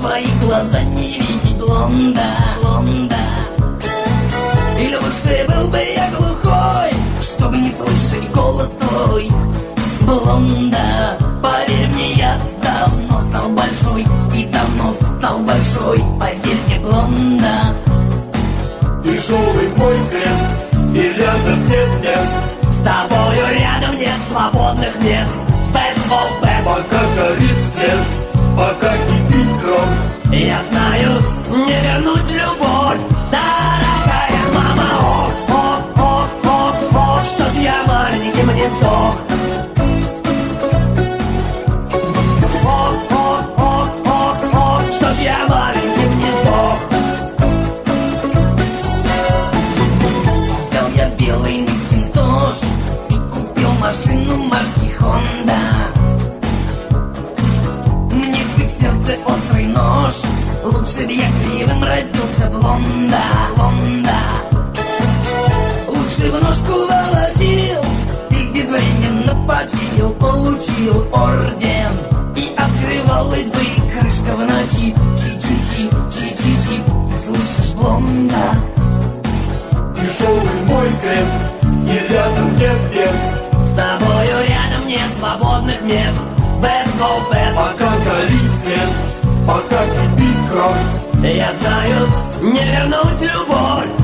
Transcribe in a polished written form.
твои глаза не видеть блонда, блонда. Или лучше был бы я глухой, чтобы не слышать голос твой, блонда. Поверь мне, я давно стал большой, и давно стал большой, поверь мне, блонда. Тяжелый мой крест, и рядом нет мест. С тобою рядом нет свободных мест. Пока горит свет, пока кипит кровь, я знаю, не вернуть любовь, дорогая мама. Ох, что ж я маленьким не сдох. Ох, что ж я маленьким не сдох. Взял я белый Макинтош и купил машину марки Honda. Мне в сердце острый нож, лучше бы я кривым родился, блонда, блонда. Лучше бы ножку положил и безвременно починил, получил орден, и открывалась бы крышка в ночи. Чи-чи-чи, ты слышишь, блонда? тяжелый мой крест, и рядом нет мест. С тобою рядом нет свободных мест. Пока горит свет, пока кипит кровь, я знаю, не вернуть любовь.